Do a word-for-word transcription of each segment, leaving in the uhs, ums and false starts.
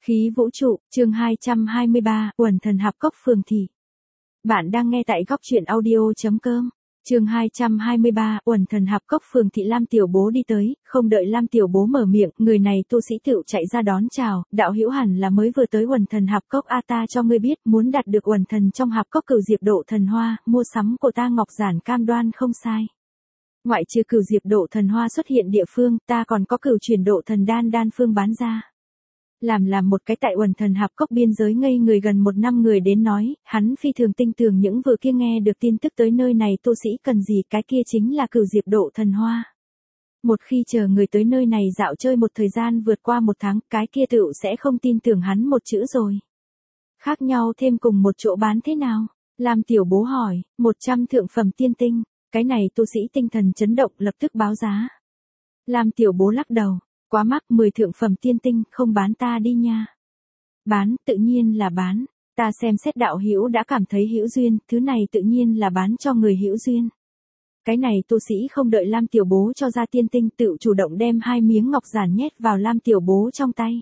Khí vũ trụ, chương hai trăm hai mươi ba, Uẩn Thần Hạp Cốc Phường Thị. Bạn đang nghe tại góc truyện audio.com. Chương hai trăm hai mươi ba, Uẩn Thần Hạp Cốc Phường Thị. Lam Tiểu Bố đi tới, không đợi Lam Tiểu Bố mở miệng, người này tu sĩ tựu chạy ra đón chào, đạo hữu hẳn là mới vừa tới Uẩn Thần Hạp Cốc. A ta cho ngươi biết, muốn đạt được Uẩn Thần trong Hạp Cốc Cửu Diệp Độ Thần Hoa, mua sắm của ta ngọc giản cam đoan không sai. Ngoại trừ Cửu Diệp Độ Thần Hoa xuất hiện địa phương, ta còn có Cửu Chuyển Độ Thần Đan đan phương bán ra. Làm làm một cái tại Uẩn Thần Hạp Cốc biên giới ngây người gần một năm người đến nói, hắn phi thường tinh tường những vừa kia nghe được tin tức tới nơi này tu sĩ cần gì, cái kia chính là Cửu Diệp Độ Thần Hoa. Một khi chờ người tới nơi này dạo chơi một thời gian vượt qua một tháng, cái kia tựu sẽ không tin tưởng hắn một chữ rồi. Khác nhau thêm cùng một chỗ bán thế nào? Lam Tiểu Bố hỏi, một trăm thượng phẩm tiên tinh, cái này tu sĩ tinh thần chấn động lập tức báo giá. Lam Tiểu Bố lắc đầu. Quá mắc, mười thượng phẩm tiên tinh, không bán ta đi nha. Bán, tự nhiên là bán. Ta xem xét đạo hữu đã cảm thấy hữu duyên, thứ này tự nhiên là bán cho người hữu duyên. Cái này tu sĩ không đợi Lam Tiểu Bố cho ra tiên tinh, tự chủ động đem hai miếng ngọc giản nhét vào Lam Tiểu Bố trong tay.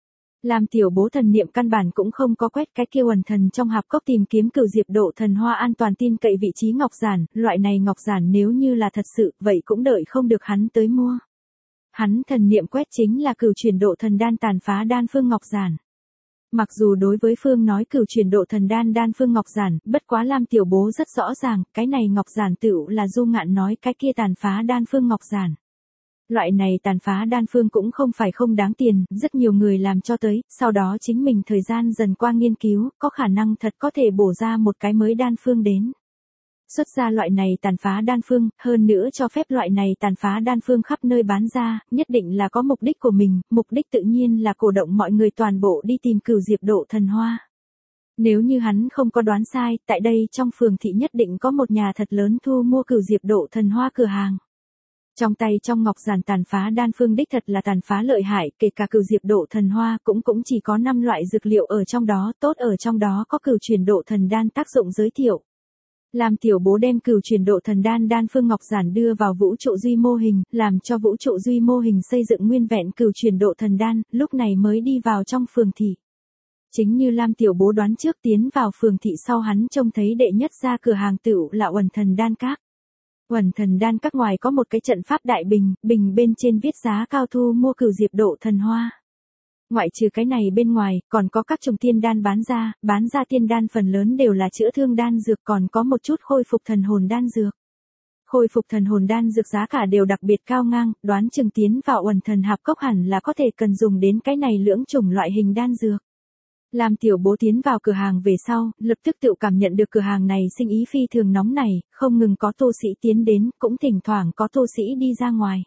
Lam Tiểu Bố thần niệm căn bản cũng không có quét cái kia Uẩn Thần trong hạp cốc tìm kiếm Cửu Diệp Độ Thần Hoa an toàn tin cậy vị trí ngọc giản, loại này ngọc giản nếu như là thật sự, vậy cũng đợi không được hắn tới mua. Hắn thần niệm quét chính là Cửu Chuyển Độ Thần Đan tàn phá đan phương ngọc giản. Mặc dù đối với phương nói Cửu Chuyển Độ Thần Đan đan phương ngọc giản, bất quá Lam Tiểu Bố rất rõ ràng, cái này ngọc giản tựu là Du Ngạn nói cái kia tàn phá đan phương ngọc giản. Loại này tàn phá đan phương cũng không phải không đáng tiền, rất nhiều người làm cho tới, sau đó chính mình thời gian dần qua nghiên cứu, có khả năng thật có thể bổ ra một cái mới đan phương đến. Xuất ra loại này tàn phá đan phương, hơn nữa cho phép loại này tàn phá đan phương khắp nơi bán ra, nhất định là có mục đích của mình, mục đích tự nhiên là cổ động mọi người toàn bộ đi tìm Cửu Diệp Độ Thần Hoa. Nếu như hắn không có đoán sai, tại đây trong phường thị nhất định có một nhà thật lớn thu mua Cửu Diệp Độ Thần Hoa cửa hàng. Trong tay trong ngọc giản tàn phá đan phương đích thật là tàn phá lợi hại, kể cả Cửu Diệp Độ Thần Hoa cũng cũng chỉ có năm loại dược liệu ở trong đó, tốt ở trong đó có Cửu Chuyển Độ Thần Đan tác dụng giới thiệu. Lam Tiểu Bố đem Cửu Chuyển Độ Thần Đan đan phương ngọc giản đưa vào vũ trụ duy mô hình, làm cho vũ trụ duy mô hình xây dựng nguyên vẹn Cửu Chuyển Độ Thần Đan, lúc này mới đi vào trong phường thị. Chính như Lam Tiểu Bố đoán trước, tiến vào phường thị sau hắn trông thấy đệ nhất ra cửa hàng tựu là Uẩn Thần Đan Các. Uẩn Thần Đan Các ngoài có một cái trận pháp đại bình, bình bên trên viết giá cao thu mua Cửu Diệp Độ Thần Hoa. Ngoại trừ cái này bên ngoài, còn có các chủng tiên đan bán ra, bán ra tiên đan phần lớn đều là chữa thương đan dược, còn có một chút khôi phục thần hồn đan dược. Khôi phục thần hồn đan dược giá cả đều đặc biệt cao ngang, đoán chừng tiến vào Uẩn Thần Hạp Cốc hẳn là có thể cần dùng đến cái này lưỡng chủng loại hình đan dược. Lam Tiểu Bố tiến vào cửa hàng về sau, lập tức tự cảm nhận được cửa hàng này sinh ý phi thường nóng nảy, không ngừng có tu sĩ tiến đến, cũng thỉnh thoảng có tu sĩ đi ra ngoài.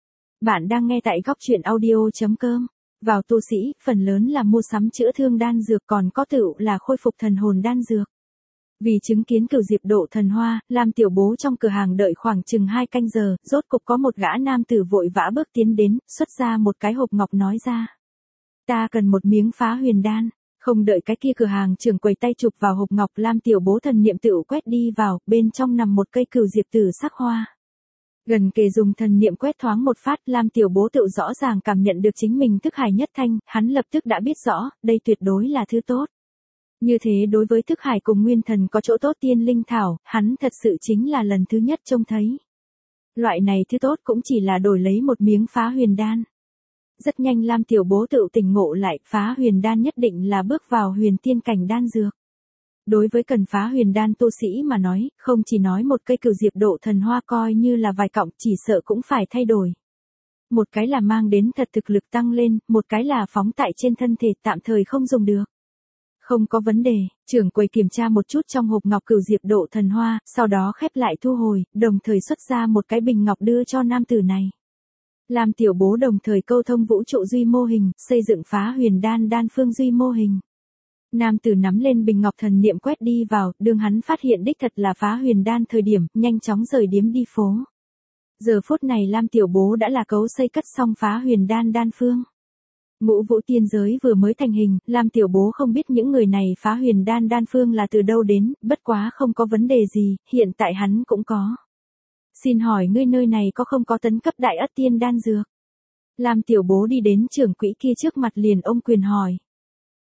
Bạn đang nghe tại góc truyện audio.com. Vào tu sĩ, phần lớn là mua sắm chữa thương đan dược, còn có tựu là khôi phục thần hồn đan dược. Vì chứng kiến Cửu Diệp Độ Thần Hoa, Lam Tiểu Bố trong cửa hàng đợi khoảng chừng hai canh giờ, rốt cục có một gã nam tử vội vã bước tiến đến, xuất ra một cái hộp ngọc nói ra. Ta cần một miếng phá huyền đan. Không đợi cái kia cửa hàng trưởng quầy tay chụp vào hộp ngọc, Lam Tiểu Bố thần niệm tựu quét đi vào, bên trong nằm một cây cửu diệp tử sắc hoa. Gần kề dùng thần niệm quét thoáng một phát, Lam Tiểu Bố tự rõ ràng cảm nhận được chính mình thức hải nhất thanh, hắn lập tức đã biết rõ, đây tuyệt đối là thứ tốt. Như thế đối với thức hải cùng nguyên thần có chỗ tốt tiên linh thảo, hắn thật sự chính là lần thứ nhất trông thấy. Loại này thứ tốt cũng chỉ là đổi lấy một miếng phá huyền đan. Rất nhanh Lam Tiểu Bố tự tỉnh ngộ lại, phá huyền đan nhất định là bước vào huyền tiên cảnh đan dược. Đối với cần phá huyền đan tu sĩ mà nói, không chỉ nói một cây Cửu Diệp Độ Thần Hoa coi như là vài cọng, chỉ sợ cũng phải thay đổi. Một cái là mang đến thật thực lực tăng lên, một cái là phóng tại trên thân thể tạm thời không dùng được. Không có vấn đề, trưởng quầy kiểm tra một chút trong hộp ngọc Cửu Diệp Độ Thần Hoa, sau đó khép lại thu hồi, đồng thời xuất ra một cái bình ngọc đưa cho nam tử này. Lam Tiểu Bố đồng thời câu thông vũ trụ duy mô hình, xây dựng phá huyền đan đan phương duy mô hình. Nam tử nắm lên bình ngọc thần niệm quét đi vào, đương hắn phát hiện đích thật là phá huyền đan thời điểm, nhanh chóng rời điếm đi phố. Giờ phút này Lam Tiểu Bố đã là cấu xây cất xong phá huyền đan đan phương. Ngũ vũ tiên giới vừa mới thành hình, Lam Tiểu Bố không biết những người này phá huyền đan đan phương là từ đâu đến, bất quá không có vấn đề gì, hiện tại hắn cũng có. Xin hỏi ngươi nơi này có không có tấn cấp đại ất tiên đan dược? Lam Tiểu Bố đi đến trưởng quỹ kia trước mặt liền ôm quyền hỏi.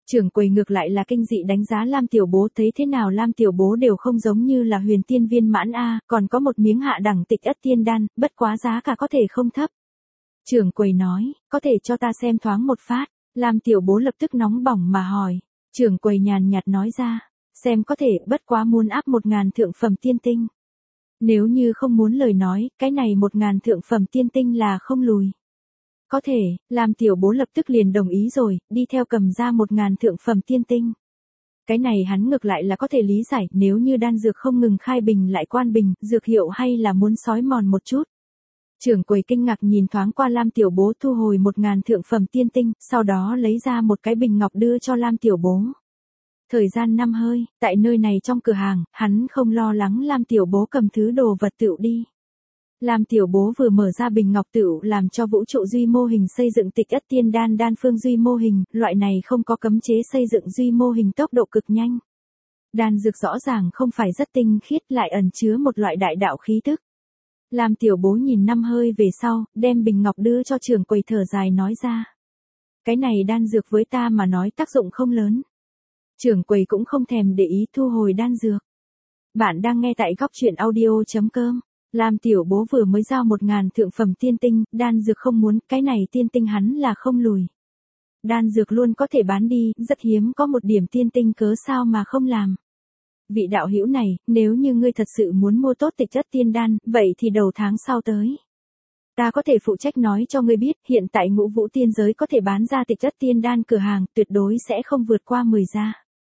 Trưởng quầy ngược lại là kinh dị đánh giá Lam tiểu bố, thấy thế nào Lam tiểu bố đều không giống như là huyền tiên viên mãn a, còn có một miếng hạ đẳng tịch ất tiên đan, bất quá giá cả có thể không thấp. Trưởng quầy nói, có thể cho ta xem thoáng một phát. Lam tiểu bố lập tức nóng bỏng mà hỏi. Trưởng quầy nhàn nhạt nói ra, xem có thể, bất quá muốn áp một ngàn thượng phẩm tiên tinh. Nếu như không muốn lời nói, cái này một ngàn thượng phẩm tiên tinh là không lùi. Có thể, Lam tiểu bố lập tức liền đồng ý rồi, đi theo cầm ra một ngàn thượng phẩm tiên tinh. Cái này hắn ngược lại là có thể lý giải, nếu như đan dược không ngừng khai bình lại quan bình, dược hiệu hay là muốn sói mòn một chút. Trưởng quầy kinh ngạc nhìn thoáng qua Lam tiểu bố, thu hồi một ngàn thượng phẩm tiên tinh, sau đó lấy ra một cái bình ngọc đưa cho Lam tiểu bố. Thời gian năm hơi, tại nơi này trong cửa hàng, hắn không lo lắng Lam tiểu bố cầm thứ đồ vật tựu đi. Lam tiểu bố vừa mở ra bình ngọc tựu làm cho vũ trụ duy mô hình xây dựng tịch ất tiên đan đan phương duy mô hình, loại này không có cấm chế xây dựng duy mô hình tốc độ cực nhanh. Đan dược rõ ràng không phải rất tinh khiết, lại ẩn chứa một loại đại đạo khí tức. Lam tiểu bố nhìn năm hơi về sau, đem bình ngọc đưa cho trưởng quầy, thở dài nói ra. Cái này đan dược với ta mà nói tác dụng không lớn. Trưởng quầy cũng không thèm để ý, thu hồi đan dược. Bạn đang nghe tại góc truyện audio chấm com. Lam tiểu bố vừa mới giao một ngàn thượng phẩm tiên tinh, đan dược không muốn, cái này tiên tinh hắn là không lùi. Đan dược luôn có thể bán đi, rất hiếm có một điểm tiên tinh cớ sao mà không làm. Vị đạo hữu này, nếu như ngươi thật sự muốn mua tốt tịch ất tiên đan, vậy thì đầu tháng sau tới. Ta có thể phụ trách nói cho ngươi biết, hiện tại ngũ vũ tiên giới có thể bán ra tịch ất tiên đan cửa hàng, tuyệt đối sẽ không vượt qua mười gia.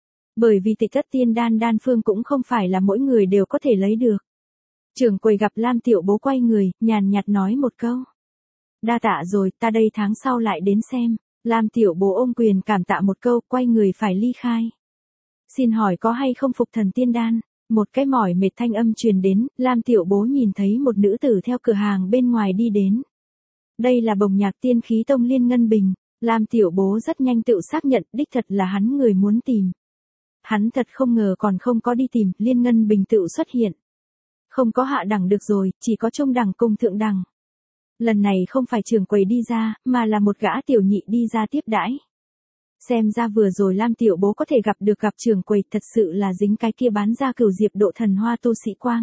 Bởi vì tịch ất tiên đan đan phương cũng không phải là mỗi người đều có thể lấy được. Trưởng quầy gặp Lam tiểu bố quay người, nhàn nhạt nói một câu. Đa tạ rồi, ta đây tháng sau lại đến xem. Lam tiểu bố ôm quyền cảm tạ một câu, quay người phải ly khai. Xin hỏi có hay không phục thần tiên đan? Một cái mỏi mệt thanh âm truyền đến, Lam tiểu bố nhìn thấy một nữ tử theo cửa hàng bên ngoài đi đến. Đây là Bồng Nhạc Tiên Khí Tông Liên Ngân Bình. Lam tiểu bố rất nhanh tự xác nhận, đích thật là hắn người muốn tìm. Hắn thật không ngờ còn không có đi tìm, Liên Ngân Bình tự xuất hiện. Không có hạ đẳng được rồi, chỉ có trung đẳng cùng thượng đẳng. Lần này không phải trưởng quầy đi ra, mà là một gã tiểu nhị đi ra tiếp đãi. Xem ra vừa rồi Lam tiểu bố có thể gặp được gặp trưởng quầy, thật sự là dính cái kia bán ra cửu diệp độ thần hoa tu sĩ quang.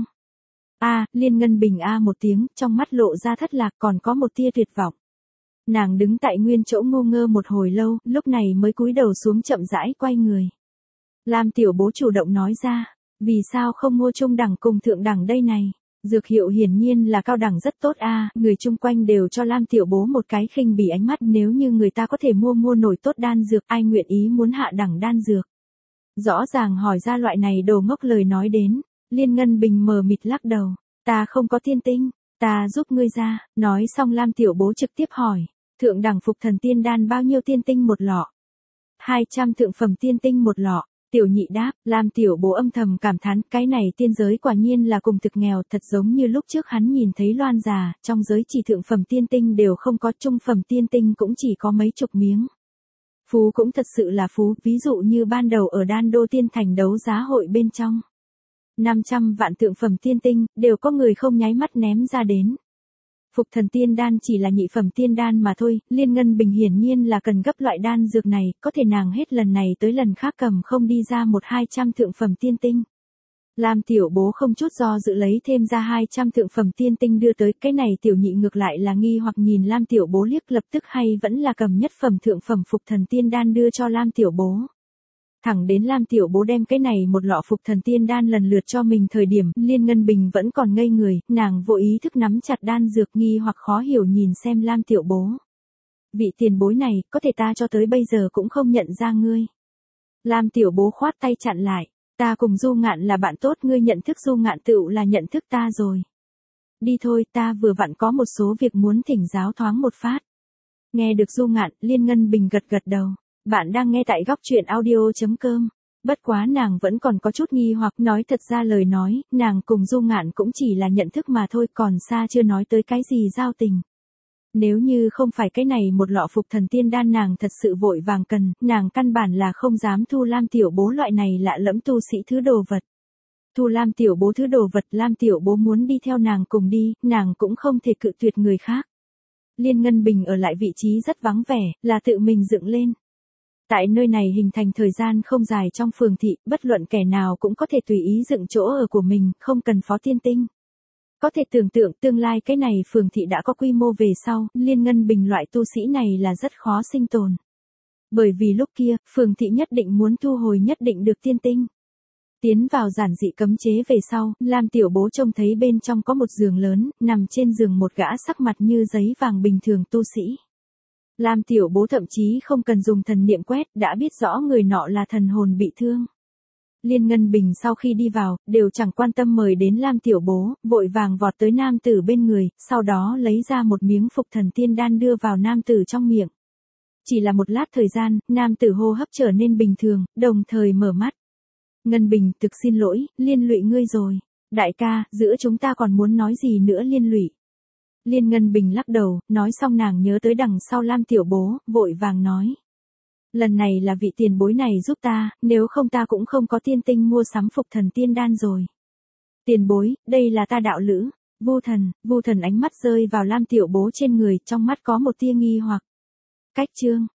A, Liên Ngân Bình a một tiếng, trong mắt lộ ra thất lạc, còn có một tia tuyệt vọng. Nàng đứng tại nguyên chỗ ngu ngơ một hồi lâu, lúc này mới cúi đầu xuống chậm rãi quay người. Lam tiểu bố chủ động nói ra, vì sao không mua trung đẳng cùng thượng đẳng đây này? Dược hiệu hiển nhiên là cao đẳng rất tốt a, người chung quanh đều cho Lam tiểu bố một cái khinh bỉ ánh mắt, nếu như người ta có thể mua mua nổi tốt đan dược, ai nguyện ý muốn hạ đẳng đan dược. Rõ ràng hỏi ra loại này đồ ngốc lời nói đến, Liên Ngân Bình mờ mịt lắc đầu, ta không có tiên tinh, ta giúp ngươi ra, nói xong Lam tiểu bố trực tiếp hỏi, thượng đẳng phục thần tiên đan bao nhiêu tiên tinh một lọ? hai trăm thượng phẩm tiên tinh một lọ. Tiểu nhị đáp, Lam tiểu bố âm thầm cảm thán, cái này tiên giới quả nhiên là cùng thực nghèo, thật giống như lúc trước hắn nhìn thấy Loan già, trong giới chỉ thượng phẩm tiên tinh đều không có, trung phẩm tiên tinh cũng chỉ có mấy chục miếng. Phú cũng thật sự là phú, ví dụ như ban đầu ở Đan Đô Tiên Thành đấu giá hội bên trong. năm trăm vạn thượng phẩm tiên tinh, đều có người không nháy mắt ném ra đến. Phục thần tiên đan chỉ là nhị phẩm tiên đan mà thôi, Liên Ngân Bình hiển nhiên là cần gấp loại đan dược này, có thể nàng hết lần này tới lần khác cầm không đi ra một hai trăm thượng phẩm tiên tinh. Lam tiểu bố không chút do dự lấy thêm ra hai trăm thượng phẩm tiên tinh đưa tới, cái này tiểu nhị ngược lại là nghi hoặc nhìn Lam tiểu bố liếc, lập tức hay vẫn là cầm nhất phẩm thượng phẩm phục thần tiên đan đưa cho Lam tiểu bố. Thẳng đến Lam tiểu bố đem cái này một lọ phục thần tiên đan lần lượt cho mình thời điểm, Liên Ngân Bình vẫn còn ngây người, nàng vô ý thức nắm chặt đan dược, nghi hoặc khó hiểu nhìn xem Lam tiểu bố. Vị tiền bối này, có thể ta cho tới bây giờ cũng không nhận ra ngươi. Lam tiểu bố khoát tay chặn lại, ta cùng Du Ngạn là bạn tốt, ngươi nhận thức Du Ngạn tựu là nhận thức ta rồi. Đi thôi, ta vừa vặn có một số việc muốn thỉnh giáo thoáng một phát. Nghe được Du Ngạn, Liên Ngân Bình gật gật đầu. Bạn đang nghe tại góc truyện audio chấm com. Bất quá nàng vẫn còn có chút nghi hoặc, nói thật ra lời nói, nàng cùng Du Ngạn cũng chỉ là nhận thức mà thôi, còn xa chưa nói tới cái gì giao tình. Nếu như không phải cái này một lọ phục thần tiên đan nàng thật sự vội vàng cần, nàng căn bản là không dám thu Lam tiểu bố loại này lạ lẫm tu sĩ thứ đồ vật. Thu Lam tiểu bố thứ đồ vật, Lam tiểu bố muốn đi theo nàng cùng đi, nàng cũng không thể cự tuyệt người khác. Liên Ngân Bình ở lại vị trí rất vắng vẻ, là tự mình dựng lên. Tại nơi này hình thành thời gian không dài trong phường thị, bất luận kẻ nào cũng có thể tùy ý dựng chỗ ở của mình, không cần phó tiên tinh. Có thể tưởng tượng tương lai cái này phường thị đã có quy mô về sau, Liên Ngân Bình loại tu sĩ này là rất khó sinh tồn. Bởi vì lúc kia, phường thị nhất định muốn thu hồi nhất định được tiên tinh. Tiến vào giản dị cấm chế về sau, Lam Tiểu Bố trông thấy bên trong có một giường lớn, nằm trên giường một gã sắc mặt như giấy vàng bình thường tu sĩ. Lam Tiểu Bố thậm chí không cần dùng thần niệm quét, đã biết rõ người nọ là thần hồn bị thương. Liên Ngân Bình sau khi đi vào, đều chẳng quan tâm mời đến Lam Tiểu Bố, vội vàng vọt tới nam tử bên người, sau đó lấy ra một miếng phục thần tiên đan đưa vào nam tử trong miệng. Chỉ là một lát thời gian, nam tử hô hấp trở nên bình thường, đồng thời mở mắt. Ngân Bình, thực xin lỗi, liên lụy ngươi rồi. Đại ca, giữa chúng ta còn muốn nói gì nữa liên lụy. Liên Ngân Bình lắc đầu, nói xong nàng nhớ tới đằng sau Lam Tiểu Bố, vội vàng nói. Lần này là vị tiền bối này giúp ta, nếu không ta cũng không có tiên tinh mua sắm phục thần tiên đan rồi. Tiền bối, đây là ta đạo lữ, Vu Thần, Vu Thần ánh mắt rơi vào Lam Tiểu Bố trên người, trong mắt có một tia nghi hoặc. Cách chương